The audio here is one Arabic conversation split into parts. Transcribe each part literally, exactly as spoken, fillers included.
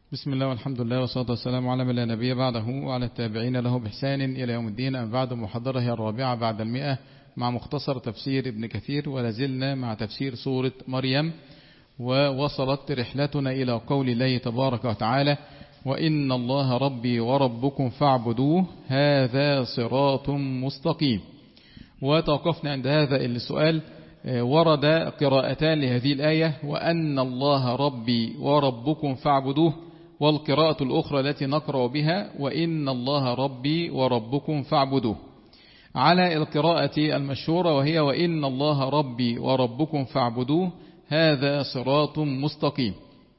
بسم الله والحمد لله والصلاة والسلام على من لا نبي بعده وعلى التابعين له بإحسان إلى يوم الدين. أما بعد، محاضرة هي الرابعة بعد المئة مع مختصر تفسير ابن كثير، ولازلنا مع تفسير سورة مريم، ووصلت رحلتنا إلى قول الله تبارك وتعالى: وإن الله ربي وربكم فاعبدوه هذا صراط مستقيم. وتوقفنا عند هذا السؤال. ورد قراءتان لهذه الآية: وأن الله ربي وربكم فاعبدوه، والقراءة الأخرى التي نقرأ بها: وإن الله ربي وربكم فاعبدوه، على القراءة المشهورة وهي: وإن الله ربي وربكم فاعبدوه هذا صراط مستقيم.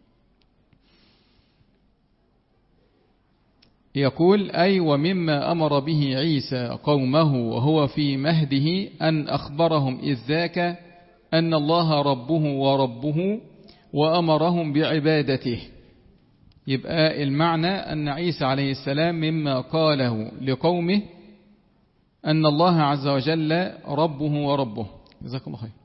يقول: أي ومما أمر به عيسى قومه وهو في مهده أن أخبرهم إذ ذاك أن الله ربه وربه وأمرهم بعبادته. يبقى المعنى أن عيسى عليه السلام مما قاله لقومه أن الله عز وجل ربه وربه. جزاك الله خير.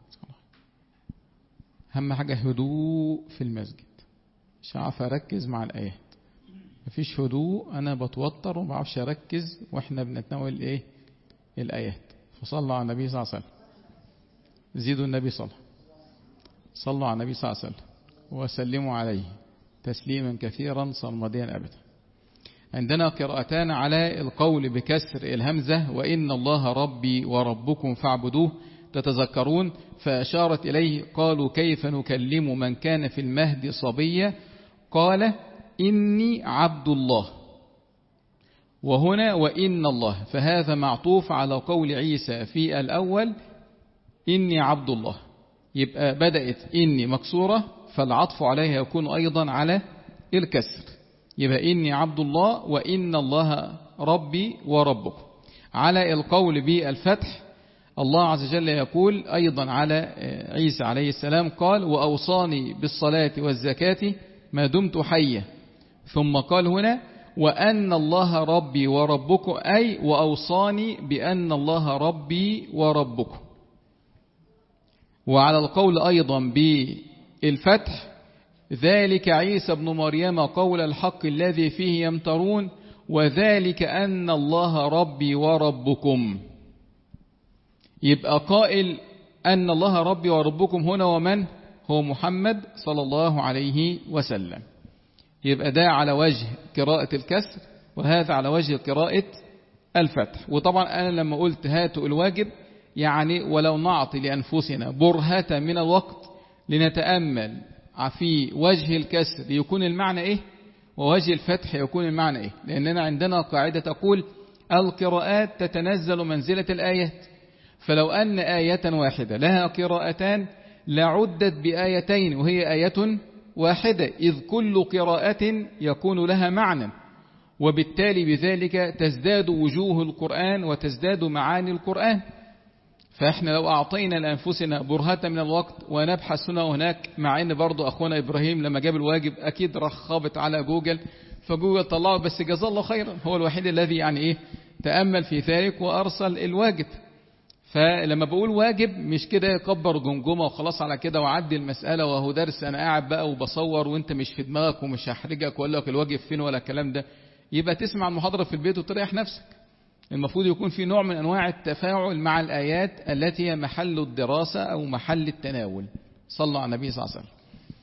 أهم حاجة هدوء في المسجد، مش عارف أركز مع الآيات. مفيش هدوء، أنا بتوتر وما بعرفش أركز وإحنا بنتناول إيه الآيات. فصلوا على النبي صلى الله عليه وسلم. زيدوا النبي صلى صلوا على النبي صلى الله عليه وسلم وسلموا عليه تسليما كثيرا صمديا أبدا. عندنا قراءتان على القول بكسر الهمزة: وإن الله ربي وربكم فاعبدوه. تتذكرون فأشارت إليه: قالوا كيف نكلم من كان في المهد صبيا قال إني عبد الله. وهنا وإن الله، فهذا معطوف على قول عيسى في الأول إني عبد الله. يبقى بدأت إني مكسورة، فالعطف عليها يكون أيضا على الكسر. يبقى إني عبد الله وإن الله ربي وربكم. على القول بالفتح، الله عز وجل يقول أيضا على عيسى عليه السلام قال: وأوصاني بالصلاة والزكاة ما دمت حيا. ثم قال هنا: وأن الله ربي وربكم، أي وأوصاني بأن الله ربي وربكم. وعلى القول أيضا بالفتح: ذلك عيسى بن مريم قول الحق الذي فيه يمترون، وذلك أن الله ربي وربكم. يبقى قائل أن الله ربي وربكم هنا ومن هو محمد صلى الله عليه وسلم. يبقى ده على وجه قراءة الكسر، وهذا على وجه قراءة الفتح. وطبعا أنا لما قلت هاتوا الواجب، يعني ولو نعطي لأنفسنا برهة من الوقت لنتأمل في وجه الكسر يكون المعنى إيه، ووجه الفتح يكون المعنى إيه. لأننا عندنا قاعدة تقول: القراءات تتنزل منزلة الآيات. فلو أن آية واحدة لها قراءتان لعدت بآيتين وهي آية واحدة، إذ كل قراءة يكون لها معنى، وبالتالي بذلك تزداد وجوه القرآن وتزداد معاني القرآن. فإحنا لو أعطينا لأنفسنا برهة من الوقت ونبحث هنا وهناك، مع أن برضو أخونا إبراهيم لما جاب الواجب أكيد راح خابط على جوجل، فجوجل طلعه، بس جزاه الله خيرا، هو الوحيد الذي يعني إيه تأمل في ذلك وأرسل الواجب. فلما بقول واجب مش كده يكبر جمجمة وخلاص على كده وعدي المسألة وهو درس أنا قاعد بقى وبصور وانت مش في دماغك ومش هحرجك وأقول لك الواجب فين ولا الكلام ده. يبقى تسمع المحاضرة في البيت وتريح نفسك. المفروض يكون في نوع من أنواع التفاعل مع الآيات التي هي محل الدراسة أو محل التناول. صلى على النبي صلى الله عليه وسلم.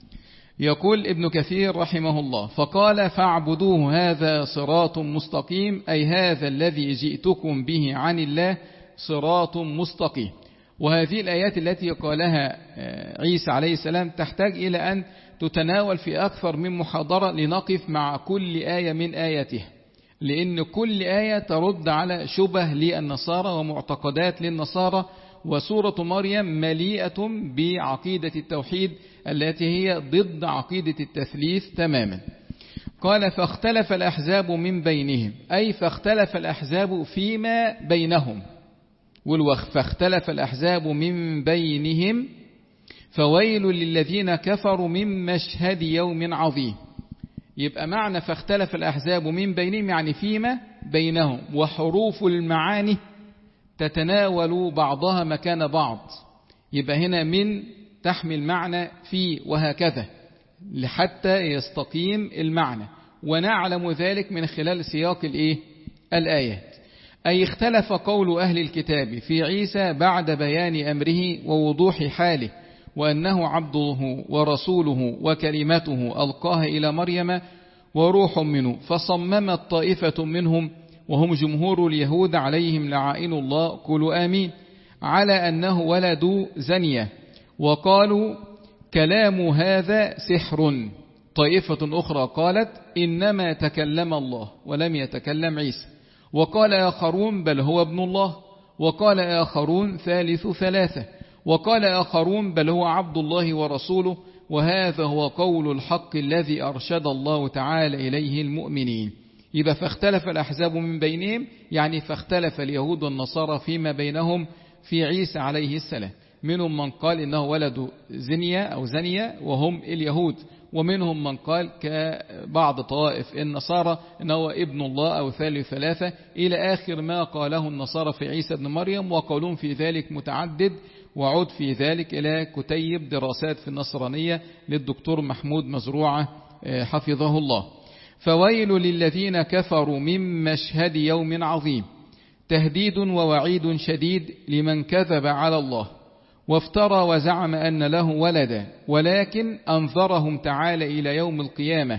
يقول ابن كثير رحمه الله: فقال فاعبدوه هذا صراط مستقيم، أي هذا الذي جئتكم به عن الله صراط مستقيم. وهذه الآيات التي قالها عيسى عليه السلام تحتاج إلى أن تتناول في أكثر من محاضرة لنقف مع كل آية من آياتها، لأن كل آية ترد على شبه للنصارى ومعتقدات للنصارى. وسورة مريم مليئة بعقيدة التوحيد التي هي ضد عقيدة التثليث تماما. قال: فاختلف الأحزاب من بينهم، أي فاختلف الأحزاب فيما بينهم. والوخ فاختلف الأحزاب من بينهم فويل للذين كفروا من مشهد يوم عظيم. يبقى معنى فاختلف الأحزاب من بينهم يعني فيما بينهم، وحروف المعاني تتناول بعضها مكان بعض. يبقى هنا من تحمل معنى في وهكذا، لحتى يستقيم المعنى، ونعلم ذلك من خلال سياق الإيه؟ الآيات. أي اختلف قول أهل الكتاب في عيسى بعد بيان أمره ووضوح حاله، وأنه عبده ورسوله وكلمته ألقاها إلى مريم وروح منه، فصممت طائفة منهم وهم جمهور اليهود عليهم لعائن الله قولوا آمين على أنه ولد زنية، وقالوا كلام هذا سحر. طائفة أخرى قالت إنما تكلم الله ولم يتكلم عيسى، وقال آخرون بل هو ابن الله، وقال آخرون ثالث ثلاثة، وقال آخرون بل هو عبد الله ورسوله، وهذا هو قول الحق الذي أرشد الله تعالى إليه المؤمنين. يبقى فاختلف الأحزاب من بينهم، يعني فاختلف اليهود والنصارى فيما بينهم في عيسى عليه السلام. منهم من قال إنه ولد زنية أو زنية وهم اليهود، ومنهم من قال كبعض طوائف النصارى إنه ابن الله أو ثالث ثلاثة، إلى آخر ما قاله النصارى في عيسى ابن مريم، وقولون في ذلك متعدد، وعود في ذلك إلى كتيب دراسات في النصرانية للدكتور محمود مزروعة حفظه الله. فويل للذين كفروا من مشهد يوم عظيم، تهديد ووعيد شديد لمن كذب على الله وافترى وزعم أن له ولدا، ولكن أنظرهم تعالى إلى يوم القيامة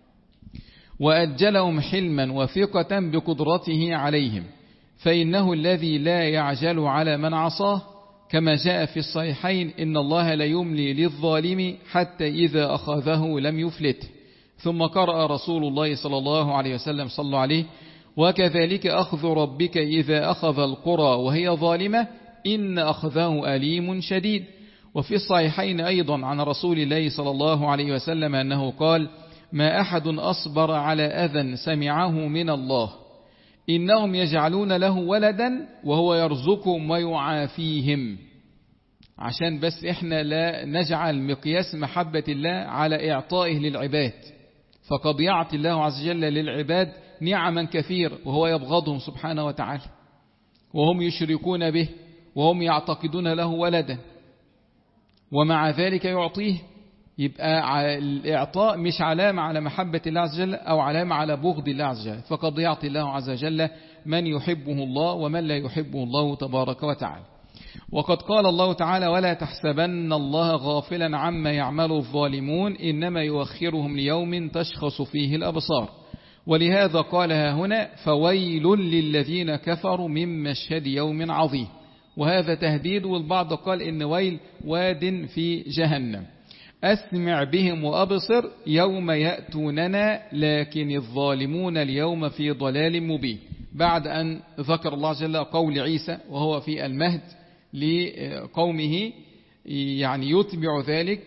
وأجلهم حلما وثقة بقدرته عليهم، فإنه الذي لا يعجل على من عصاه، كما جاء في الصحيحين إن الله لا يملي للظالم حتى إذا أخذه لم يفلته. ثم قرأ رسول الله صلى الله عليه وسلم صلى عليه وكذلك أخذ ربك إذا أخذ القرى وهي ظالمة إن أخذه أليم شديد. وفي الصحيحين أيضا عن رسول الله صلى الله عليه وسلم أنه قال ما أحد أصبر على أذى سمعه من الله، إنهم يجعلون له ولدا وهو يرزقهم ويعافيهم. عشان بس إحنا لا نجعل مقياس محبة الله على إعطائه للعباد، فقد يعطي الله عز وجل للعباد نعما كثير وهو يبغضهم سبحانه وتعالى، وهم يشركون به وهم يعتقدون له ولدا، ومع ذلك يعطيه. يبقى الإعطاء مش علامة على محبة الله عز وجل أو علامة على بغض الله عز وجل، فقد يعطي الله عز وجل من يحبه الله ومن لا يحبه الله تبارك وتعالى. وقد قال الله تعالى ولا تحسبن الله غافلا عما يعمل الظالمون إنما يؤخرهم ليوم تشخص فيه الأبصار. ولهذا قالها هنا فويل للذين كفروا من مشهد يوم عظيم، وهذا تهديد. والبعض قال إن ويل واد في جهنم. أسمع بهم وأبصر يوم يأتوننا لكن الظالمون اليوم في ضلال مبين. بعد أن ذكر الله جل وعلا قول عيسى وهو في المهد لقومه، يعني يتبع ذلك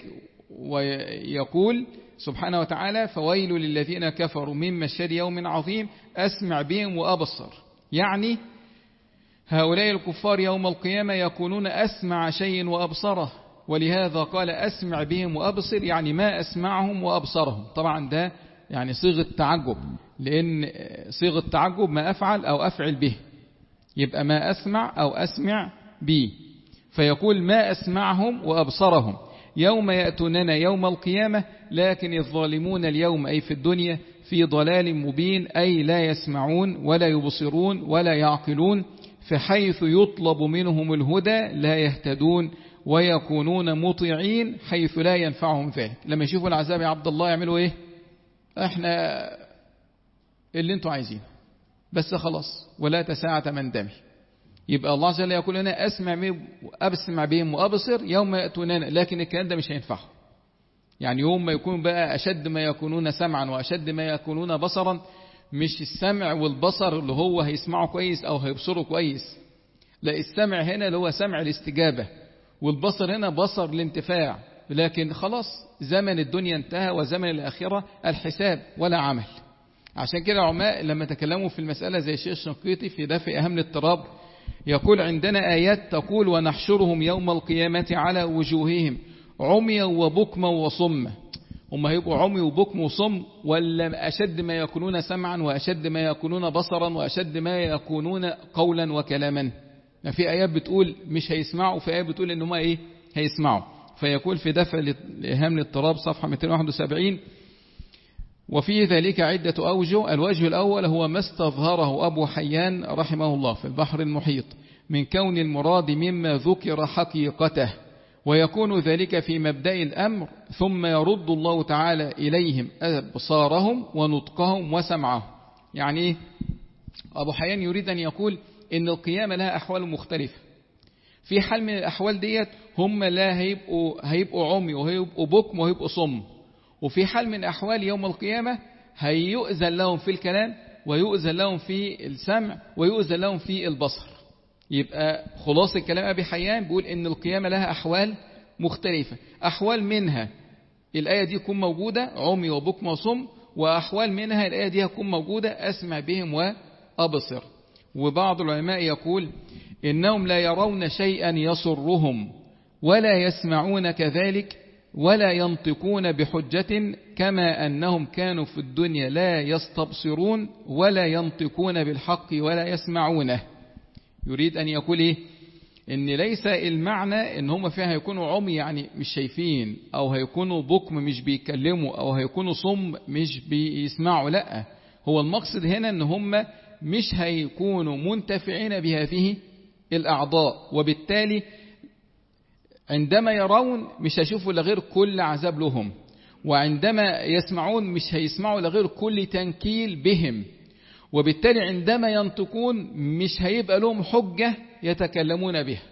ويقول سبحانه وتعالى فويل للذين كفروا من مشهد يوم عظيم أسمع بهم وأبصر، يعني هؤلاء الكفار يوم القيامة يكونون أسمع شيء وأبصره. ولهذا قال أسمع بهم وأبصر، يعني ما أسمعهم وأبصرهم. طبعا ده يعني صيغة تعجب، لأن صيغة تعجب ما أفعل أو أفعل به، يبقى ما أسمع أو أسمع به، فيقول ما أسمعهم وأبصرهم يوم يأتوننا يوم القيامة لكن الظالمون اليوم أي في الدنيا في ضلال مبين، أي لا يسمعون ولا يبصرون ولا يعقلون، فحيث يطلب منهم الهدى لا يهتدون ويكونون مطيعين حيث لا ينفعهم ذلك. لما يشوفوا العذاب يا عبد الله يعملوا ايه؟ احنا اللي انتوا عايزين بس خلاص ولا تساعة من دمي. يبقى الله جل يقول لنا اسمع بهم وابسمع بهم وابصر يوم يأتوننا، لكن الكلام ده مش هينفعهم. يعني يوم ما يكون بقى اشد ما يكونون سمعا واشد ما يكونون بصرا، مش السمع والبصر اللي هو هيسمعه كويس او هيبصره كويس، لا السمع هنا اللي هو سمع الاستجابة، والبصر هنا بصر الانتفاع. لكن خلاص زمن الدنيا انتهى وزمن الآخرة الحساب ولا عمل. عشان كده العلماء لما تكلموا في المسألة زي الشيخ الشنقيطي في دافع أهم الاضطراب يقول عندنا آيات تقول ونحشرهم يوم القيامة على وجوههم عميا وبكما وصما. هم هيبقوا عمي وبكم وصم، ولا أشد ما يكونون سمعا وأشد ما يكونون بصرا وأشد ما يكونون قولا وكلاما؟ في آيات بتقول مش هيسمعوا، في آيات بتقول إنهم إيه هيسمعوا. فيقول في دفع الإيهام الاضطراب صفحة مئتين وواحد وسبعين: وفي ذلك عدة أوجه. الوجه الأول هو ما استظهره أبو حيان رحمه الله في البحر المحيط من كون المراد مما ذكر حقيقته، ويكون ذلك في مبدأ الأمر، ثم يرد الله تعالى إليهم أبصارهم ونطقهم وسمعهم. يعني أبو حيان يريد أن يقول إن القيامة لها أحوال مختلفة. في حال من الأحوال ديت هم لا هيبقوا, هيبقوا عمي وهيبقوا بكم وهيبقوا صم، وفي حال من أحوال يوم القيامة هيؤذن لهم في الكلام ويؤذن لهم في السمع ويؤذن لهم في البصر. يبقى خلاص الكلام أبي حيان بيقول إن القيامة لها أحوال مختلفة. أحوال منها الآية دي تكون موجودة عمي وبكم وصم، وأحوال منها الآية دي هتكون موجودة أسمع بهم وأبصر. وبعض العلماء يقول إنهم لا يرون شيئا يسرهم ولا يسمعون كذلك ولا ينطقون بحجة، كما أنهم كانوا في الدنيا لا يستبصرون ولا ينطقون بالحق ولا يسمعونه. يريد أن يقول إيه؟ إن ليس المعنى إن هم فيها هيكونوا عمي يعني مش شايفين، أو هيكونوا بكم مش بيتكلموا، أو هيكونوا صم مش بيسمعوا. لا، هو المقصد هنا إن هم مش هيكونوا منتفعين بهذه الأعضاء، وبالتالي عندما يرون مش هيشوفوا لغير كل عذاب لهم، وعندما يسمعون مش هيسمعوا لغير كل تنكيل بهم، وبالتالي عندما ينطقون مش هيبقى لهم حجة يتكلمون بها.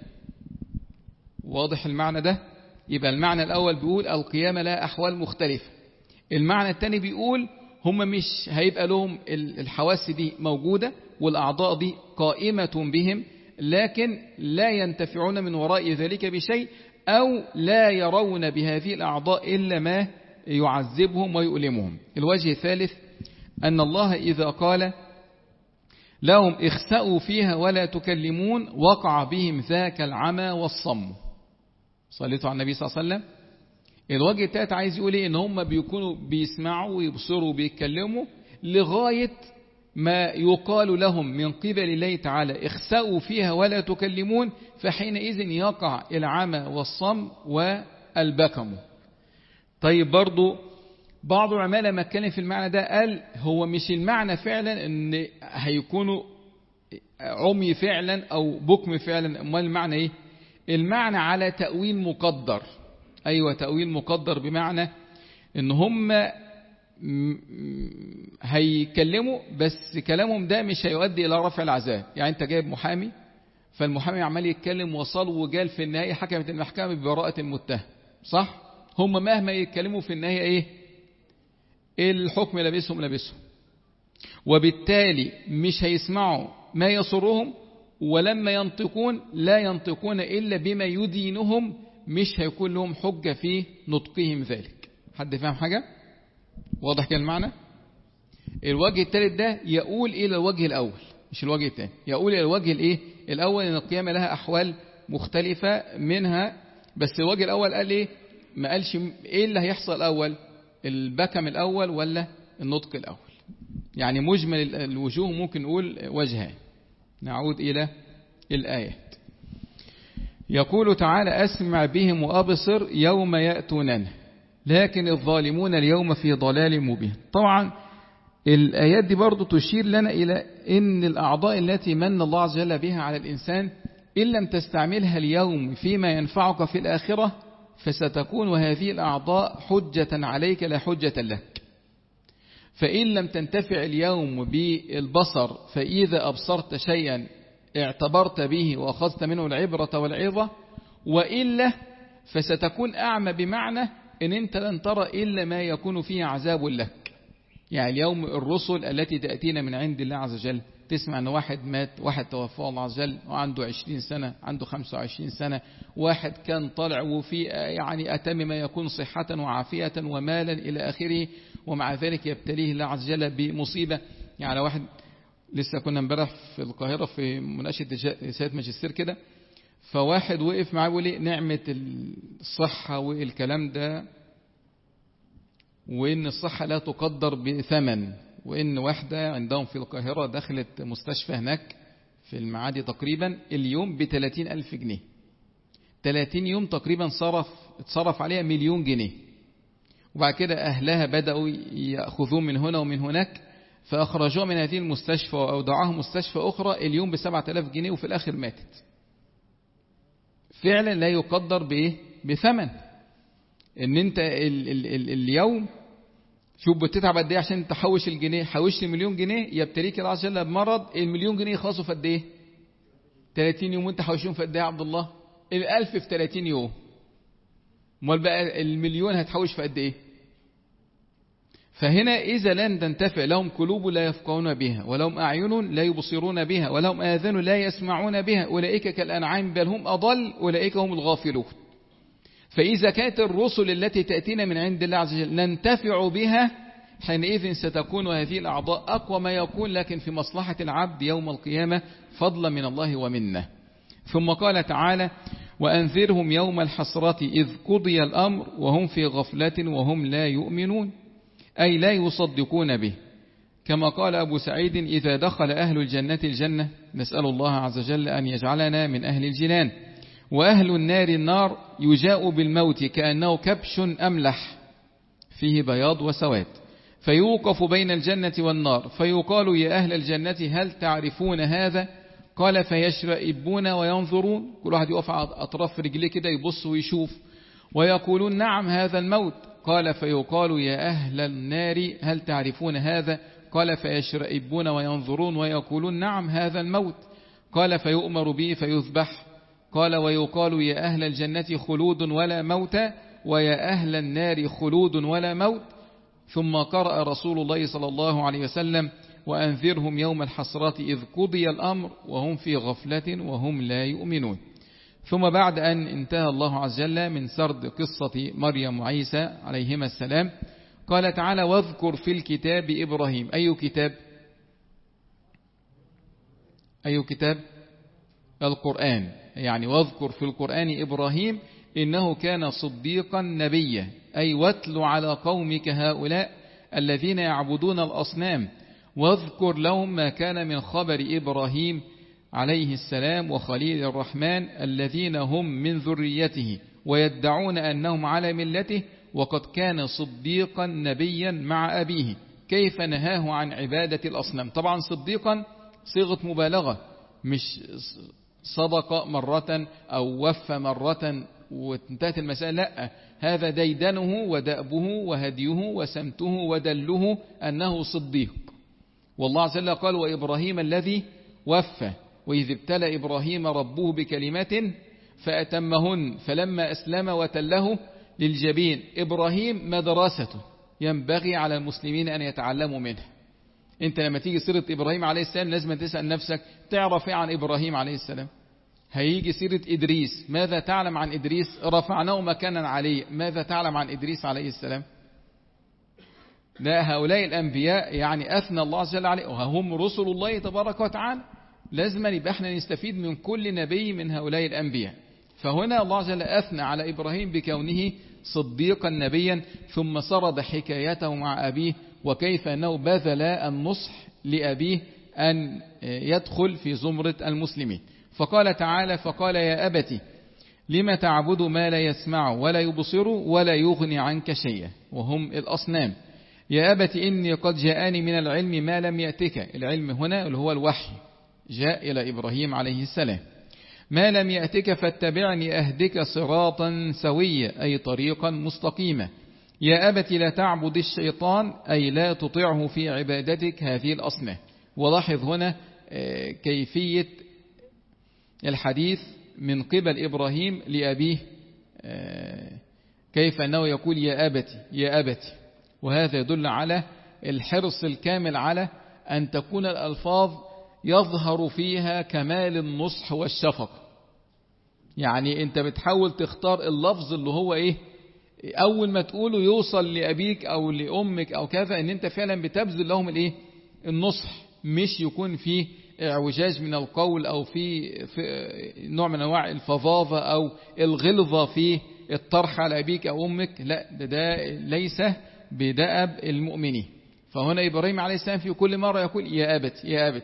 واضح المعنى ده؟ يبقى المعنى الأول بيقول القيامة لها أحوال مختلفة. المعنى الثاني بيقول هم مش هيبقى لهم الحواس دي موجودة والأعضاء دي قائمة بهم، لكن لا ينتفعون من وراء ذلك بشيء، أو لا يرون بهذه الأعضاء إلا ما يعذبهم ويؤلمهم. الوجه الثالث أن الله إذا قال لهم اخسأوا فيها ولا تكلمون وقع بهم ذاك العمى والصم. صليتوا على النبي صلى الله عليه وسلم. الوجه الثالث عايز يقول إيه؟ إن هم بيكونوا بيسمعوا ويبصروا وبيتكلموا لغاية ما يقال لهم من قبل الله تعالى اخسأوا فيها ولا تكلمون، فحينئذ يقع العمى والصم والبكم. طيب برضو بعض العلماء لما اتكلم في المعنى ده قال هو مش المعنى فعلا ان هيكونوا عمي فعلا او بكم فعلا، امال المعنى ايه؟ المعنى على تأويل مقدر. ايوه تأويل مقدر، بمعنى ان هم هيكلموا بس كلامهم ده مش هيؤدي الى رفع العذاب. يعني انت جايب محامي، فالمحامي عمال يتكلم وصل وجال، في النهاية حكمت المحكمة ببراءة المتهم، صح؟ هم مهما يتكلموا في النهاية ايه؟ الحكم لابسهم لابسهم، وبالتالي مش هيسمعوا ما يسرهم، ولما ينطقون لا ينطقون إلا بما يدينهم، مش هيكون لهم حجة في نطقهم ذلك. حد فاهم حاجة؟ واضح كده المعنى؟ الوجه الثالث ده يقول إلى الوجه الأول مش الوجه الثاني، يقول إلى الوجه الإيه؟ الأول إن القيامة لها أحوال مختلفة منها، بس الوجه الأول قال إيه؟ ما قالش إيه اللي هيحصل الأول، البكم الأول ولا النطق الأول. يعني مجمل الوجوه ممكن نقول وجهان. نعود إلى الآيات. يقول تعالى أسمع بهم وأبصر يوم يأتوننا لكن الظالمون اليوم في ضلال مبين. طبعا الآيات دي برضو تشير لنا إلى أن الأعضاء التي من الله عز وجل بها على الإنسان إن لم تستعملها اليوم فيما ينفعك في الآخرة فستكون هذه الأعضاء حجة عليك لا حجة لك. فإن لم تنتفع اليوم بالبصر فإذا أبصرت شيئا اعتبرت به وأخذت منه العبرة والعظة، وإلا فستكون أعمى، بمعنى إن أنت لن ترى إلا ما يكون فيه عذاب لك. يعني اليوم الرسل التي تأتينا من عند الله عز وجل تسمع أن واحد مات، واحد توفاه الله عز وجل وعنده عشرين سنة، عنده خمسة وعشرين سنة، واحد كان طالع وفي يعني أتم ما يكون صحة وعافية ومالا إلى آخره، ومع ذلك يبتليه الله عز وجل بمصيبة. يعني واحد لسه كنا امبارح في القاهرة في مناقشة سيادة ماجستير كده، فواحد وقف معاه ويقول لي نعمة الصحة والكلام ده، وإن الصحة لا تقدر بثمن، وإن واحدة عندهم في القاهرة دخلت مستشفى هناك في المعادي تقريبا اليوم بثلاثين ألف جنيه، ثلاثين يوم تقريبا صرف اتصرف عليها مليون جنيه، وبعد كده أهلها بدأوا يأخذون من هنا ومن هناك، فأخرجوها من هذه المستشفى وأودعوها مستشفى أخرى اليوم بسبعة آلاف جنيه، وفي الآخر ماتت. فعلا لا يقدر بإيه؟ بثمن. إن أنت ال ال ال اليوم شوف بتتعب قد إيه عشان تحوش الجنيه، حوشت مليون جنيه يبتليك الله عز وجل بمرض، المليون جنيه يخلصوا في قد إيه؟ ثلاثين يوم، وأنت حوشهم في قد إيه يا عبد الله؟ الألف في ثلاثين يوم. امال بقى المليون هتحوش في قد إيه؟ فهنا إذا لن تنتفع لهم قلوب لا يفقهون بها، ولهم أعين لا يبصرون بها، ولهم آذان لا يسمعون بها، أولئك كالأنعام بل هم أضل، أولئك هم الغافلون. فإذا كانت الرسل التي تأتينا من عند الله عز وجل ننتفع بها، حينئذ ستكون هذه الأعضاء أقوى ما يكون، لكن في مصلحة العبد يوم القيامة فضلا من الله ومنه. ثم قال تعالى: وأنذرهم يوم الحسرة إذ قضي الأمر وهم في غفلة وهم لا يؤمنون، أي لا يصدقون به. كما قال أبو سعيد: إذا دخل أهل الجنة الجنة، نسأل الله عز وجل أن يجعلنا من أهل الجنان، وأهل النار النار، يجاء بالموت كأنه كبش أملح فيه بياض وسواد، فيوقف بين الجنة والنار، فيقال: يا أهل الجنة هل تعرفون هذا؟ قال: فيشرئبون وينظرون، كل واحد يقف على أطراف رجليه كده يبص ويشوف، ويقولون: نعم هذا الموت. قال: فيقال: يا أهل النار هل تعرفون هذا؟ قال: فيشرئبون وينظرون ويقولون: نعم هذا الموت. قال: فيؤمر به فيذبح. قال: ويقال: يا أهل الجنة خلود ولا موت، ويا أهل النار خلود ولا موت. ثم قرأ رسول الله صلى الله عليه وسلم: وأنذرهم يوم الحسرة إذ قضي الأمر وهم في غفلة وهم لا يؤمنون. ثم بعد أن انتهى الله عز وجل من سرد قصة مريم وعيسى عليهما السلام، قال تعالى: واذكر في الكتاب إبراهيم. أي كتاب؟ أي كتاب؟ القرآن. يعني واذكر في القرآن إبراهيم إنه كان صديقا نبيا، أي واتل على قومك هؤلاء الذين يعبدون الأصنام، واذكر لهم ما كان من خبر إبراهيم عليه السلام وخليل الرحمن الذين هم من ذريته ويدعون أنهم على ملته، وقد كان صديقا نبيا مع أبيه، كيف نهاه عن عبادة الأصنام. طبعا صديقا صيغة مبالغة، مش صدق مرة أو وفى مرة وانتهت المسألة، لا، هذا ديدنه ودأبه وهديه وسمته ودله أنه صديق. والله عز وجل قال: وإبراهيم الذي وفى وإذ ابتلى إبراهيم ربه بكلمات فأتمهن فلما أسلم وتله للجبين. إبراهيم مدرسته ينبغي على المسلمين أن يتعلموا منها. أنت لما تيجي سيرة إبراهيم عليه السلام لازم تسأل نفسك: تعرف إيه عن إبراهيم عليه السلام؟ هيجي سيرة إدريس، ماذا تعلم عن إدريس؟ رفعناه مكانا عليه، ماذا تعلم عن إدريس عليه السلام؟ لا، هؤلاء الأنبياء يعني أثنى الله عز وجل عليه، وهم رسل الله تبارك وتعالى، لازم يبقى احنا نستفيد من كل نبي من هؤلاء الأنبياء. فهنا الله عز وجل أثنى على إبراهيم بكونه صديقا نبيا، ثم سرد حكايته مع أبيه وكيف أنه بذل النصح لأبيه أن يدخل في زمرة المسلمين. فقال تعالى: فقال: يا أبت لما تعبد ما لا يسمع ولا يبصر ولا يغني عنك شيئا، وهم الأصنام. يا أبت إني قد جاءني من العلم ما لم يأتك. العلم هنا اللي هو الوحي جاء إلى إبراهيم عليه السلام. ما لم يأتك فاتبعني أهدك صراطا سويا، أي طريقا مستقيما. يا أبت لا تعبد الشيطان، أي لا تطيعه في عبادتك هذه الأصنام. ولاحظ هنا كيفية الحديث من قبل إبراهيم لأبيه، كيف أنه يقول: يا أبتي يا أبتي. وهذا يدل على الحرص الكامل على أن تكون الألفاظ يظهر فيها كمال النصح والشفقة. يعني أنت بتحاول تختار اللفظ اللي هو إيه، أول ما تقوله يوصل لأبيك أو لأمك أو كذا، أن أنت فعلا بتبذل لهم الإيه، النصح، مش يكون فيه اعوجاج من القول أو في, في نوع من أنواع الفظاظة أو الغلظة في الطرح على أبيك أو أمك. لا، ده, ده ليس بدأب المؤمنين. فهنا إبراهيم عليه السلام في كل مرة يقول: يا أبت يا أبت.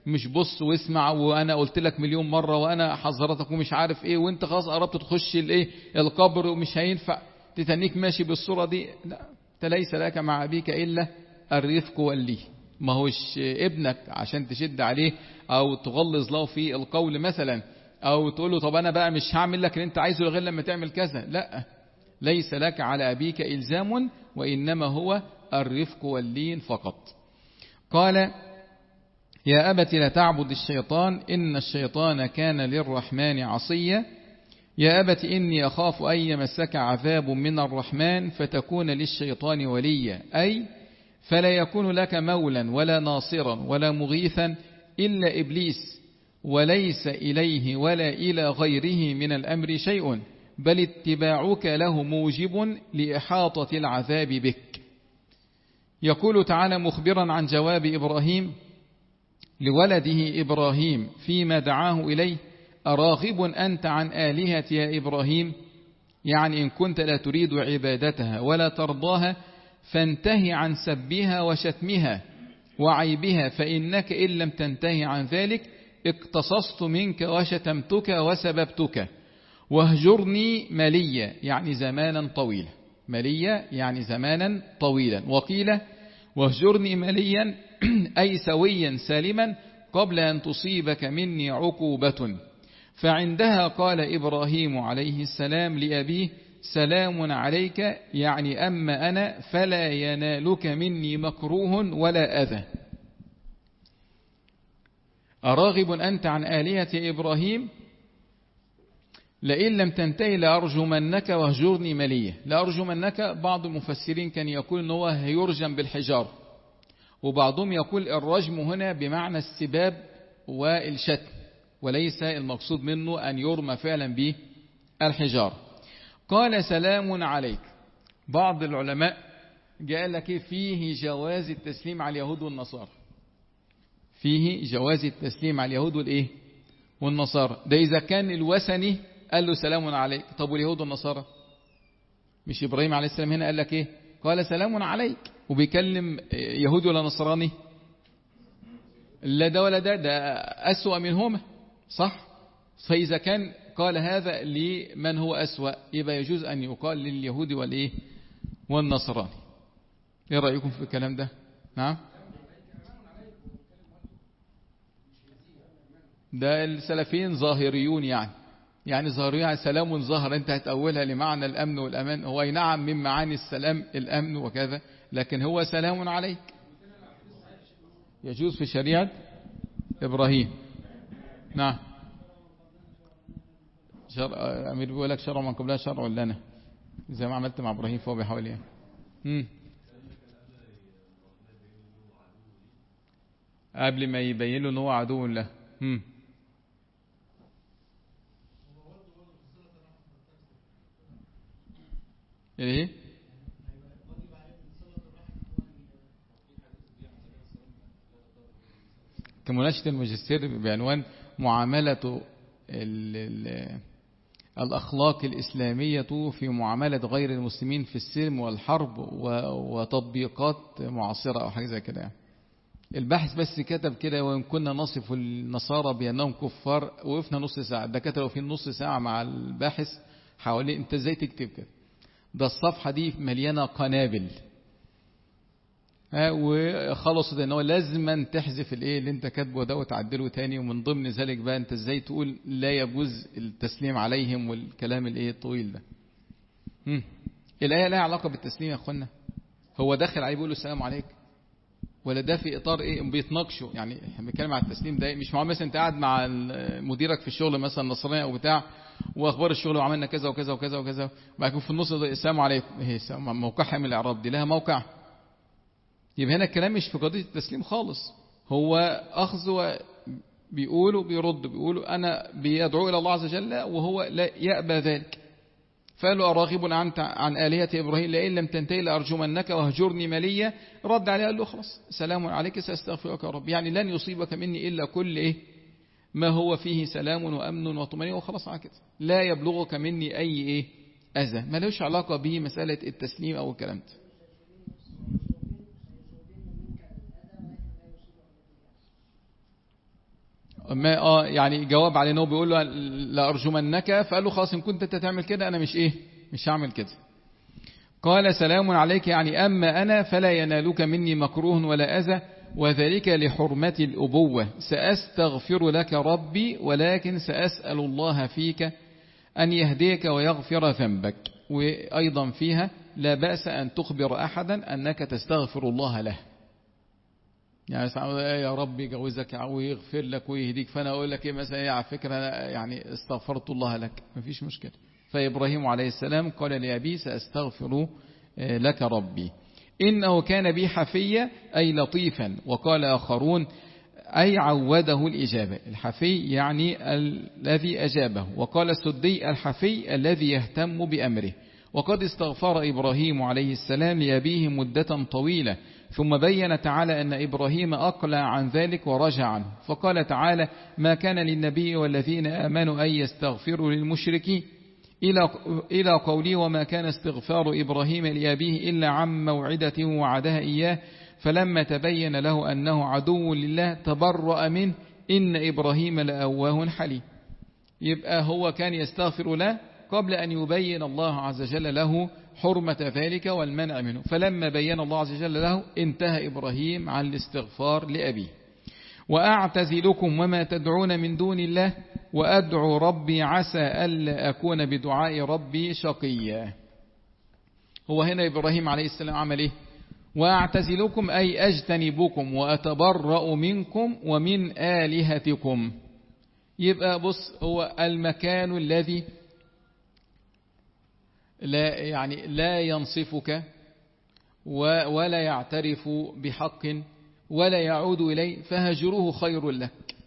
مش بص واسمع وأنا قلت لك مليون مرة وأنا حذرتك ومش عارف إيه وأنت خلاص قربت تخش الإيه القبر ومش هينفع تتنيك ماشي بالصورة دي. لا، أنت ليس لك مع أبيك إلا الرفق واللين. ما هوش ابنك عشان تشد عليه أو تغلظ له في القول مثلا، أو تقول له طب أنا بقى مش هعمل لك اللي أنت عايزه غير لما تعمل كذا. لا، ليس لك على أبيك إلزام، وإنما هو الرفق واللين فقط. قال يا أبت لا تعبد الشيطان إن الشيطان كان للرحمن عصيا. يا أبت إني أخاف أن يمسك عذاب من الرحمن فتكون للشيطان وليا، أي فلا يكون لك مولا ولا ناصرا ولا مغيثا إلا إبليس، وليس إليه ولا إلى غيره من الأمر شيء، بل اتباعك له موجب لإحاطة العذاب بك. يقول تعالى مخبرا عن جواب إبراهيم لولده إبراهيم فيما دعاه إليه: أراغب أنت عن آلهتي يا إبراهيم؟ يعني إن كنت لا تريد عبادتها ولا ترضاها فانتهي عن سبها وشتمها وعيبها، فإنك إن لم تنتهي عن ذلك اقتصصت منك وشتمتك وسببتك. واهجرني مليا يعني زمانا طويلا، مليا يعني زمانا طويلا. وقيل واهجرني مليا أي سويا سالما قبل أن تصيبك مني عقوبة. فعندها قال إبراهيم عليه السلام لأبيه: سلام عليك، يعني أما أنا فلا ينالك مني مكروه ولا أذى. أراغب أنت عن آلهة إبراهيم؟ لئن لم تنتهي لأرجمنك واهجرني مليا. لأرجمنك بعض المفسرين كان يقول أنه هو هيرجم بالحجار، وبعضهم يقول الرجم هنا بمعنى السباب والشتم، وليس المقصود منه أن يرمى فعلا به الحجار. قال سلام عليك. بعض العلماء قال لك فيه جواز التسليم على اليهود والنصارى، فيه جواز التسليم على اليهود والإيه والنصارى. ده إذا كان الوثني قال له سلام عليك، طب واليهود والنصارى؟ مش إبراهيم عليه السلام هنا قال لك إيه؟ قال سلام عليك، وبيكلم يهودي ولا نصراني؟ لا ده ولا ده، ده أسوأ منهما، صح؟ فإذا كان قال هذا لمن هو أسوأ يبقى يجوز أن يقال لليهودي والإيه والنصراني. إيه رأيكم في الكلام ده؟ نعم، ده السلفيين ظاهريون، يعني يعني ظاهريون يعني سلام ظهر، أنت هتأولها لمعنى الأمن والأمان. هو نعم من معاني السلام الأمن وكذا، لكن هو سلام عليك يجوز في شريعة إبراهيم. نعم، شرع أمير بيقول لك شرع من قبلها شرع لنا، زي ما عملت مع إبراهيم فهو بيحاول يعني. امم قبل ما يبين له ان هو عدو له. امم ايه كمناقشة الماجستير بعنوان معاملة ال ال الأخلاق الإسلامية في معاملة غير المسلمين في السلم والحرب وتطبيقات معاصرة أو حاجة زي كده يعني. البحث بس كتب كده: وإن كنا نصف النصارى بأنهم كفار. وقفنا نص ساعة، ده كتبوا في نص ساعة مع الباحث حوالي أنت إزاي تكتب كده. ده الصفحة دي مليانة قنابل، وخلصت ان هو لازم تحذف الايه اللي انت كاتبه ده وتعدله تاني. ومن ضمن ذلك بقى انت ازاي تقول لا يجوز التسليم عليهم والكلام الايه الطويل ده. هم. الايه لها علاقه بالتسليم يا اخوانا؟ هو داخل عليه بيقول له السلام عليك، ولا ده في اطار ايه بيتناقشوا؟ يعني بنتكلم على التسليم ده مش معاه مثلا انت قاعد مع مديرك في الشغل مثلا نصراني او بتاع، واخبار الشغل وعملنا كذا وكذا وكذا وكذا، وبعدين في النص السلام عليكم. ايه موقعها من الاعراب دي لها موقع؟ يبقى هنا الكلام مش في قضية التسليم خالص، هو أخذ بيقول وبيرد، بيقول أنا بيدعو إلى الله عز وجل وهو لا يأبى ذلك. فقالوا أراغب أنت عن آلهة إبراهيم لئن لم تنتهي لأرجمنك واهجرني مليا. رد عليه قال له خلاص سلام عليك سأستغفرك يا رب، يعني لن يصيبك مني إلا كل إيه ما هو فيه سلام وأمن وطمأنينة، وخلاص على كده لا يبلغك مني أي إيه أذى. ما لهش علاقة به مسألة التسليم أو الكلام ده. ما اه يعني جواب عليه انه بيقول له لأرجمنك، فقال له خلاص إن كنت أنت تعمل كده أنا مش إيه مش هعمل كده. قال سلام عليك، يعني أما أنا فلا ينالك مني مكروه ولا أذى، وذلك لحرمة الأبوة، سأستغفر لك ربي، ولكن سأسأل الله فيك أن يهديك ويغفر ذنبك. وأيضا فيها لا بأس أن تخبر أحدا أنك تستغفر الله له، يعني يا رب يجوزك ويغفر لك ويهديك، فأنا أقول لك إيه مثلا على فكرة يعني استغفرت الله لك، مفيش مشكلة. فإبراهيم عليه السلام قال لأبي سأستغفر لك ربي إنه كان بي حفيا أي لطيفا. وقال آخرون أي عوده الإجابة، الحفي يعني الذي أجابه. وقال السدي الحفي الذي يهتم بأمره. وقد استغفر إبراهيم عليه السلام لأبيه مدة طويلة، ثم بين تعالى أن إبراهيم أقلع عن ذلك ورجع عنه، فقال تعالى ما كان للنبي والذين آمنوا أن يستغفروا للمشركين إلى إلى قوله وما كان استغفار إبراهيم لأبيه إلا عن موعدة وعدها إياه فلما تبين له أنه عدو لله تبرأ منه إن إبراهيم لأواه حليم. يبقى هو كان يستغفر له قبل أن يبين الله عز وجل له حرمة ذلك والمنع منه، فلما بين الله عز وجل له انتهى إبراهيم عن الاستغفار لأبيه. وأعتزلكم وما تدعون من دون الله وأدعو ربي عسى ألا أكون بدعاء ربي شقيا. هو هنا إبراهيم عليه السلام عمل إيه؟ وأعتزلكم أي أجتنبكم وأتبرأ منكم ومن آلهتكم. يبقى بص هو المكان الذي لا يعني لا ينصفك ولا يعترف بحق ولا يعود إليه فهجروه خير لك،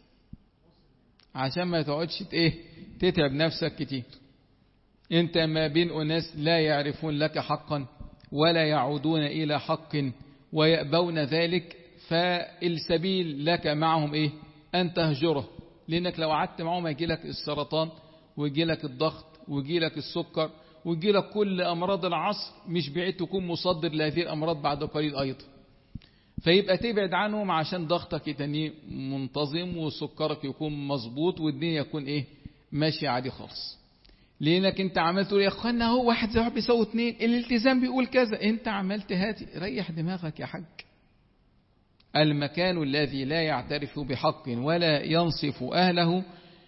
عشان ما تقعدش ايه تتعب نفسك كتير. انت ما بين أناس لا يعرفون لك حقا ولا يعودون إلى حق ويأبون ذلك، فالسبيل لك معهم ايه أن تهجره، لأنك لو قعدت معهم يجي لك السرطان ويجي لك الضغط ويجي لك السكر ويجي لك كل أمراض العصر، مش بعيد تكون مصدر لهذه الأمراض بعد قليل أيضا. فيبقى تبعد عنهم عشان ضغطك يتني منتظم وسكرك يكون مظبوط والدنيا يكون ايه ماشي عادي خالص. لانك انت عملت يا اخوانا هو واحد زي واحد بيساوي اتنين، الالتزام بيقول كذا، انت عملت هاتي ريح دماغك يا حاج. المكان الذي لا يعترف بحق ولا ينصف أهله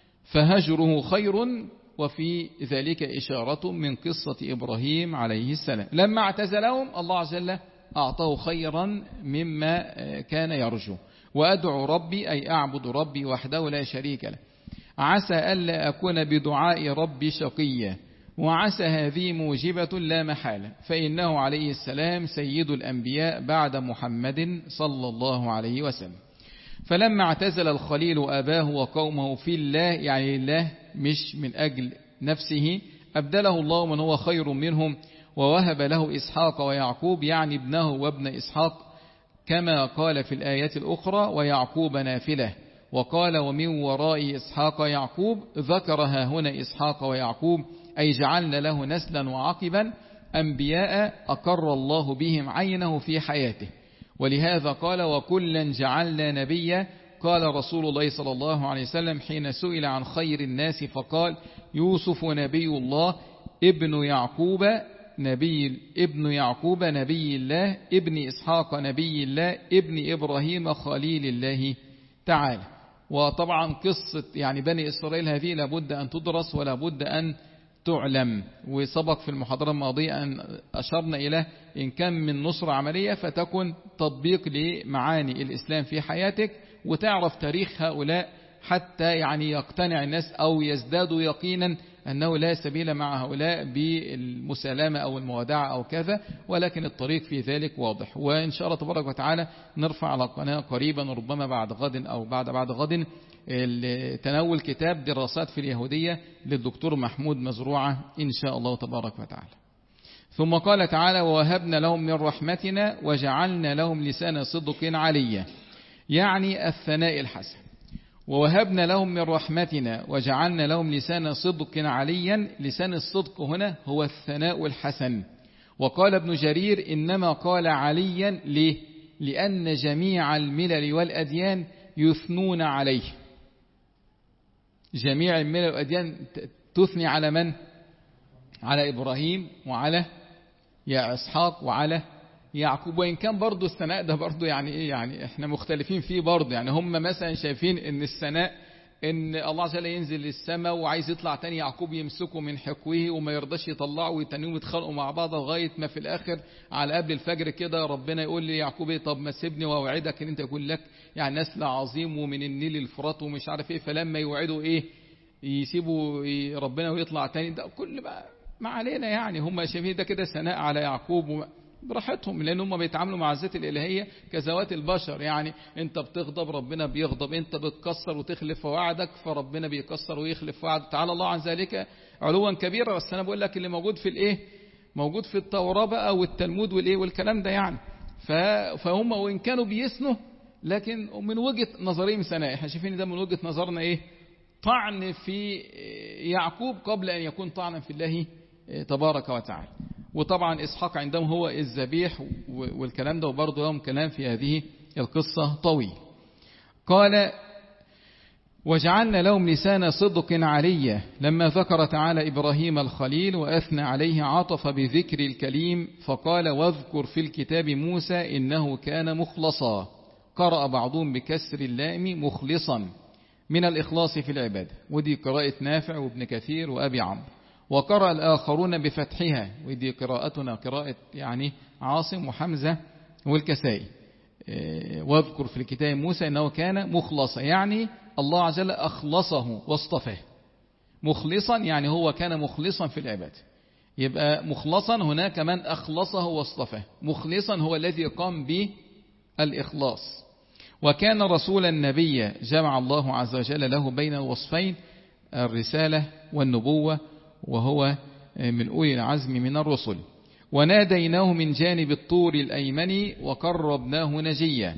فهجره خير. وفي ذلك إشارة من قصة إبراهيم عليه السلام لما اعتزلهم الله عز وجل أعطاه خيرا مما كان يرجو. وأدعو ربي أي أعبد ربي وحده لا شريك له عسى ألا أكون بدعاء ربي شقيا. وعسى هذه موجبة لا محالة، فإنه عليه السلام سيد الأنبياء بعد محمد صلى الله عليه وسلم. فلما اعتزل الخليل أباه وقومه في الله يعني الله مش من أجل نفسه، أبدله الله من هو خير منهم ووهب له إسحاق ويعقوب يعني ابنه وابن إسحاق كما قال في الآيات الأخرى ويعقوب نافلة. وقال ومن وراء إسحاق يعقوب، ذكرها هنا إسحاق ويعقوب أي جعلنا له نسلا وعقبا أنبياء أقر الله بهم عينه في حياته. ولهذا قال وكلا جعلنا نبيا. قال رسول الله صلى الله عليه وسلم حين سئل عن خير الناس فقال يوسف نبي الله ابن يعقوب نبي ابن يعقوب نبي الله ابن إسحاق نبي الله ابن إبراهيم خليل الله تعالى. وطبعا قصة يعني بني إسرائيل هذه لابد أن تدرس ولا بد أن تعلم. وسبق في المحاضرة الماضية أن أشرنا إلى إن كان من نصرة عملية فتكون تطبيق لمعاني الإسلام في حياتك وتعرف تاريخ هؤلاء حتى يعني يقتنع الناس أو يزدادوا يقينا أنه لا سبيل مع هؤلاء بالمسالمة أو الموادعة أو كذا، ولكن الطريق في ذلك واضح. وإن شاء الله تبارك وتعالى نرفع على القناة قريبا ربما بعد غد أو بعد بعد غد تناول كتاب دراسات في اليهودية للدكتور محمود مزروعة إن شاء الله تبارك وتعالى. ثم قال تعالى ووهبنا لهم من رحمتنا وجعلنا لهم لسان صدق عليا يعني الثناء الحسن. ووهبنا لهم من رحمتنا وجعلنا لهم لسان صدق عليا، لسان الصدق هنا هو الثناء الحسن. وقال ابن جرير إنما قال عليا ليه؟ لأن جميع الملل والأديان يثنون عليه، جميع الملل والأديان تثني على من؟ على إبراهيم وعلى يا إسحاق وعلى يعقوب. وإن كان برضو الثناء ده برضو يعني إيه، يعني إحنا مختلفين فيه برضو. يعني هم مثلا شايفين إن الثناء إن الله عز وجل ينزل للسماء وعايز يطلع تاني يعقوب يمسكه من حكوه وما يرضاش يطلعه ويتنيهم يتخانقوا مع بعض لغاية ما في الآخر على قبل الفجر كده ربنا يقول لي يعقوب إيه، طب ما سيبني وأوعدك إن أنت يكون لك يعني نسل عظيم ومن النيل الفرات ومش عارف إيه. فلما يوعدوا إيه يسيبوا ربنا ويطلع تاني. ده كل بقى ما علينا. يعني هم شايفين ده كده ثناء على يعقوب براحتهم، لأن هم بيتعاملوا مع الذات الإلهية كذوات البشر. يعني أنت بتغضب ربنا بيغضب، أنت بتكسر وتخلف وعدك فربنا بيكسر ويخلف وعدك. تعالى الله عن ذلك علوا كبيرا. بس أنا بقول لك اللي موجود في الإيه، موجود في التوراة بقى والتلمود والإيه والكلام ده. يعني فهم وإن كانوا بيسنوا لكن من وجهة نظرهم ثناء. احنا شايفين ده من وجهة نظرنا إيه، طعن في يعقوب قبل أن يكون طعنا في الله تبارك وتعالى. وطبعا إسحاق عندهم هو الذبيح والكلام ده، وبرضه لهم كلام في هذه القصة طويل. قال وجعلنا لهم لسان صدق عليا لما ذكر تعالى إبراهيم الخليل وأثنى عليه عطف بذكر الكليم فقال واذكر في الكتاب موسى إنه كان مخلصا. قرأ بعضهم بكسر اللام مخلصا من الإخلاص في العبادة، ودي قراءة نافع وابن كثير وأبي عمرو. وقرأ الآخرون بفتحها، ودي قراءتنا قراءة يعني عاصم وحمزة والكسائي. واذكر في الكتاب موسى إنه كان مخلصا، يعني الله عز وجل أخلصه واصطفاه. مخلصا يعني هو كان مخلصا في العبادة. يبقى مخلصا هناك من أخلصه واصطفاه. مخلصا هو الذي قام بالإخلاص. وكان رسولا نبيا جمع الله عز وجل له بين الوصفين الرسالة والنبوة، وهو من أولي العزم من الرسل. وناديناه من جانب الطور الأيمن وقربناه نجيا.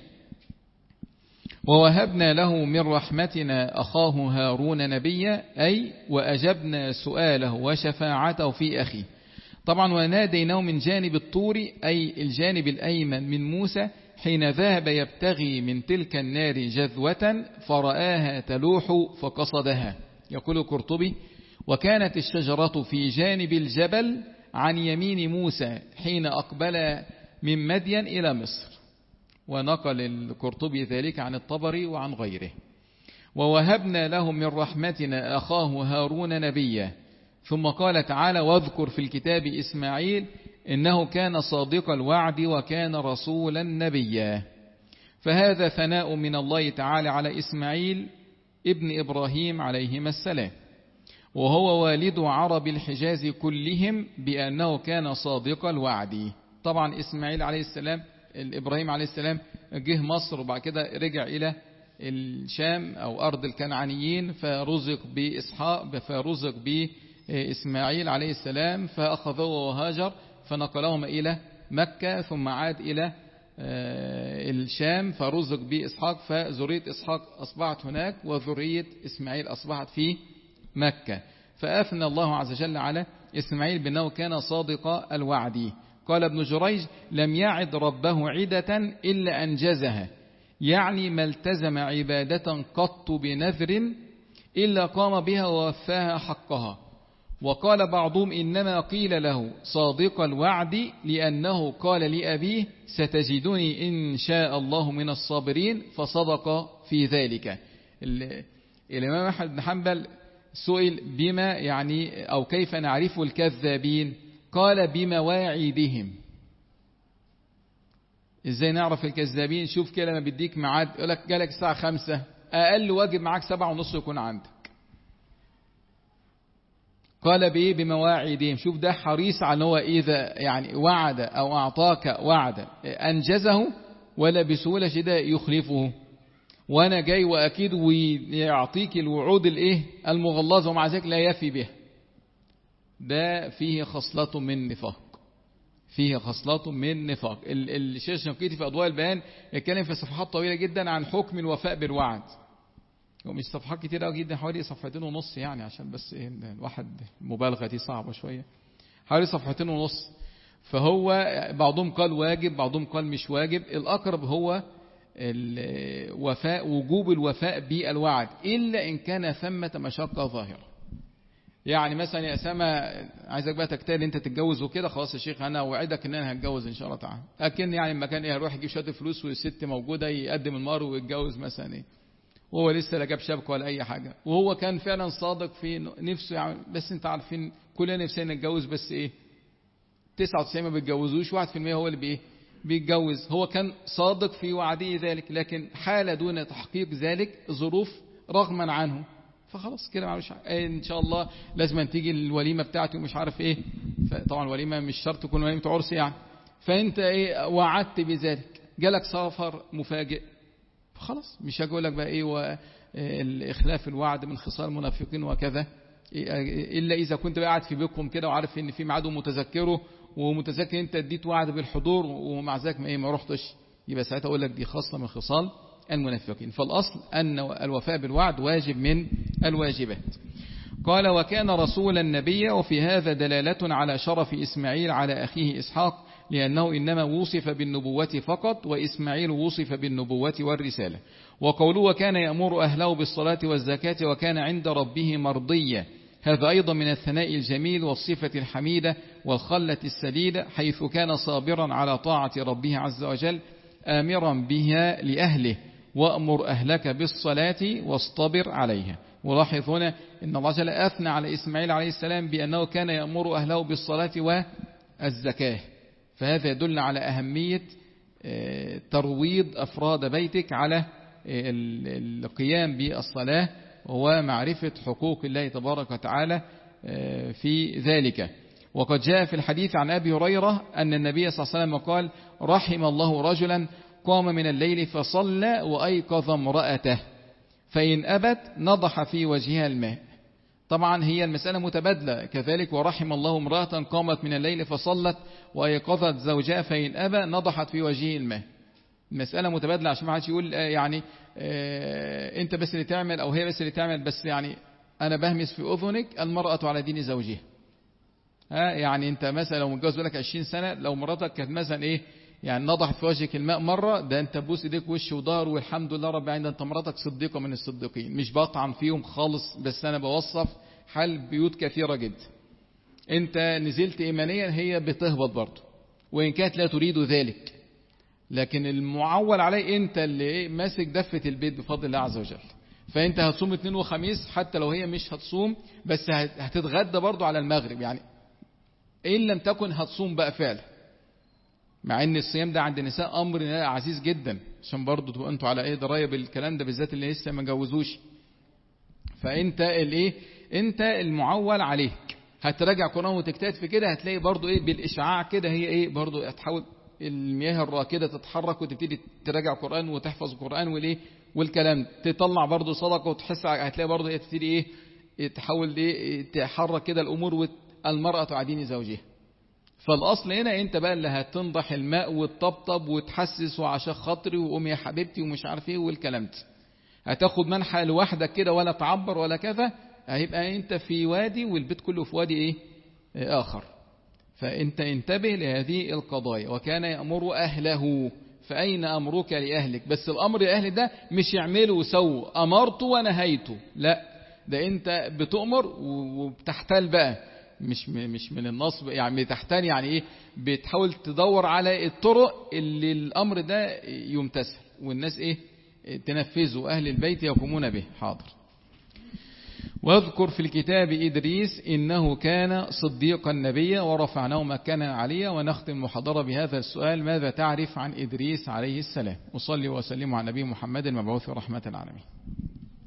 ووهبنا له من رحمتنا أخاه هارون نبيا، أي وأجبنا سؤاله وشفاعته في أخيه. طبعا وناديناه من جانب الطور أي الجانب الأيمن من موسى حين ذهب يبتغي من تلك النار جذوة فرآها تلوح فقصدها. يقول القرطبي وكانت الشجرة في جانب الجبل عن يمين موسى حين أقبل من مدين إلى مصر. ونقل القرطبي ذلك عن الطبري وعن غيره. ووهبنا له من رحمتنا أخاه هارون نبيا. ثم قال تعالى واذكر في الكتاب إسماعيل إنه كان صادق الوعد وكان رسولا نبيا. فهذا ثناء من الله تعالى على إسماعيل ابن إبراهيم عليهما السلام، وهو والد عرب الحجاز كلهم بأنه كان صادق الوعد. طبعا إسماعيل عليه السلام إبراهيم عليه السلام جه مصر وبعد كده رجع إلى الشام أو أرض الكنعانيين فرزق بإسحاق فرزق بإسماعيل عليه السلام فأخذه وهاجر فنقلهما إلى مكة ثم عاد إلى الشام فرزق بإسحاق فذرية إسحاق أصبحت هناك وذرية إسماعيل أصبحت في مكة. فأثنى الله عز وجل على إسماعيل بأنه كان صادق الوعد. قال ابن جريج لم يعد ربه عدة إلا أنجزها، يعني ما التزم عبادة قط بنذر إلا قام بها ووفاها حقها. وقال بعضهم إنما قيل له صادق الوعد لأنه قال لأبيه ستجدني إن شاء الله من الصابرين فصدق في ذلك. الإمام أحمد بن حنبل سئل بما يعني أو كيف نعرف الكذابين، قال بمواعيدهم. إزاي نعرف الكذابين؟ شوف كده لما بديك ميعاد يقول لك جالك الساعة خمسة، أقل واجب معاك سبعة ونص يكون عندك. قال بإيه؟ بمواعيدهم. شوف ده حريص على هو إذا يعني وعد أو أعطاك وعد أنجزه ولا بسهولة شدة يخلفه. وأنا جاي وأكيد ويعطيك الوعود الإيه المغلظة ومع ذلك لا يفي به. ده فيه خصلة من نفاق، فيه خصلة من نفاق. الشيخ الشنقيطي في أضواء البيان يتكلم في صفحات طويلة جدا عن حكم الوفاء بالوعد، ومش صفحات كتيرة جدا، حوالي صفحتين ونص يعني عشان بس إيه الواحد مبالغة دي صعبة شوية، حوالي صفحتين ونص. فهو بعضهم قال واجب بعضهم قال مش واجب. الأقرب هو الوفاء وجوب الوفاء بالوعد إلا إن كان ثمة مشقة ظاهرة. يعني مثلا يا أسامة عايزك بقى تجتهد أنت تتجوز وكده، خلاص يا شيخ أنا أوعدك إن أنا هتجوز إن شاء الله تعالى، لكن يعني لما كان إيه هروح يجيب شوية فلوس والست موجودة يقدم المهر ويتجوز مثلا إيه، وهو لسه لا جاب شبكة ولا أي حاجة، وهو كان فعلا صادق في نفسه يعني، بس أنت عارفين كلنا نفسنا نتجوز بس إيه تسعة وتسعين ما بيتجوزوش، واحد في المية هو اللي بإيه بيتجوز. هو كان صادق في وعده ذلك، لكن حال دون تحقيق ذلك ظروف رغما عنه، فخلاص كده معلوش ان شاء الله لازم تيجي الوليمه بتاعتي ومش عارف ايه. طبعا الوليمه مش شرط تكون وليمه عرس يعني، فانت ايه وعدت بذلك، جالك سفر مفاجئ، فخلاص مش هقول لك بقى ايه والاخلاف الوعد من خصال المنافقين وكذا، الا اذا كنت قاعد في بيتكم كده وعارف ان في ميعاد ومتذكره ومتذكر انت اديت وعد بالحضور ومع ذلك ما ايه ما رحتش، يبقى ساعتها اقول لك دي خاصه من خصال المنافقين. فالاصل ان الوفاء بالوعد واجب من الواجبات. قال وكان رسولا نبيا، وفي هذا دلالة على شرف إسماعيل على أخيه إسحاق، لأنه إنما وصف بالنبوة فقط، وإسماعيل وصف بالنبوة والرسالة. وقوله وكان يأمر أهله بالصلاة والزكاة وكان عند ربه مرضيا، هذا أيضا من الثناء الجميل والصفة الحميدة والخلة السديدة، حيث كان صابرا على طاعة ربه عز وجل آمرا بها لأهله، وأمر أهلك بالصلاة واصطبر عليها. ولاحظ هنا إن الله جل أثنى على إسماعيل عليه السلام بأنه كان يأمر أهله بالصلاة والزكاة، فهذا يدل على أهمية ترويض أفراد بيتك على القيام بالصلاة ومعرفة حقوق الله تبارك وتعالى في ذلك. وقد جاء في الحديث عن أبي هريرة أن النبي صلى الله عليه وسلم قال رحم الله رجلا قام من الليل فصلى وأيقظ امرأته فإن أبت نضح في وجهها الماء. طبعا هي المسألة متبادلة كذلك، ورحم الله امرأة قامت من الليل فصلت وأيقظت زوجها فإن أبى نضحت في وجهه الماء. المسألة متبادلة عشان ما حدش يقول يعني اه انت بس اللي تعمل او هي بس اللي تعمل، بس يعني انا بهمس في اذنك المرأة على دين زوجها. ها يعني انت مثلا لو متجوز لك عشرين سنة، لو مراتك كانت مثلا ايه يعني نضحت في وجهك الماء مرة، ده انت بوس ايديك وش وظهر والحمد لله رب العالمين، انت مراتك صديقة من الصديقين. مش بطعن فيهم خالص، بس انا بوصف حال بيوت كثيرة جدا انت نزلت ايمانيا هي بتهبط برضه وان كانت لا تريد ذلك، لكن المعول عليه انت اللي ماسك دفة البيت بفضل الله عز وجل. فانت هتصوم اثنين وخميس حتى لو هي مش هتصوم، بس هتتغدى برضو على المغرب يعني، ان لم تكن هتصوم بقى فعلا، مع ان الصيام ده عند النساء امر عزيز جدا، عشان برضو تبقوا انتوا على ايه درايه بالكلام ده، بالذات اللي لسه ما جوزوش. فانت الايه انت المعول عليك هتراجع قرآن وتجتهد في كده، هتلاقي برضو ايه بالاشعاع كده هي ايه برضو هتحاول المياه الراكده تتحرك وتبتدي تراجع قرآن وتحفظ قرآن والايه والكلام، تطلع برضو صدقه وتحس هتلاقي برضو ايه تبتدي ايه تحاول ايه تحرك كده الامور، والمرأة على دين زوجها. فالاصل هنا انت بقى اللي هتنضح الماء وتطبطب وتحسس وعشان خاطري وقوم يا حبيبتي ومش عارف ايه والكلام ده. هتاخد منحى لوحدك كده ولا تعبر ولا كذا، هيبقى انت في وادي والبيت كله في وادي ايه اخر. فانت انتبه لهذه القضايا. وكان يأمر اهله، فاين امرك لاهلك؟ بس الامر لاهل ده مش يعملوا وسووا امرته ونهيته، لا ده انت بتؤمر وبتحتال بقى، مش مش من النصب يعني، بتحتال يعني ايه بتحاول تدور على الطرق اللي الامر ده يمتثل والناس ايه تنفذه، اهل البيت يقومون به. حاضر. واذكر في الكتاب إدريس إنه كان صديقا نبيا ورفعناه مكانا عليا. ونختم المحاضرة بهذا السؤال: ماذا تعرف عن إدريس عليه السلام؟ وصلي وسلم على نبي محمد المبعوث رحمة العالمين.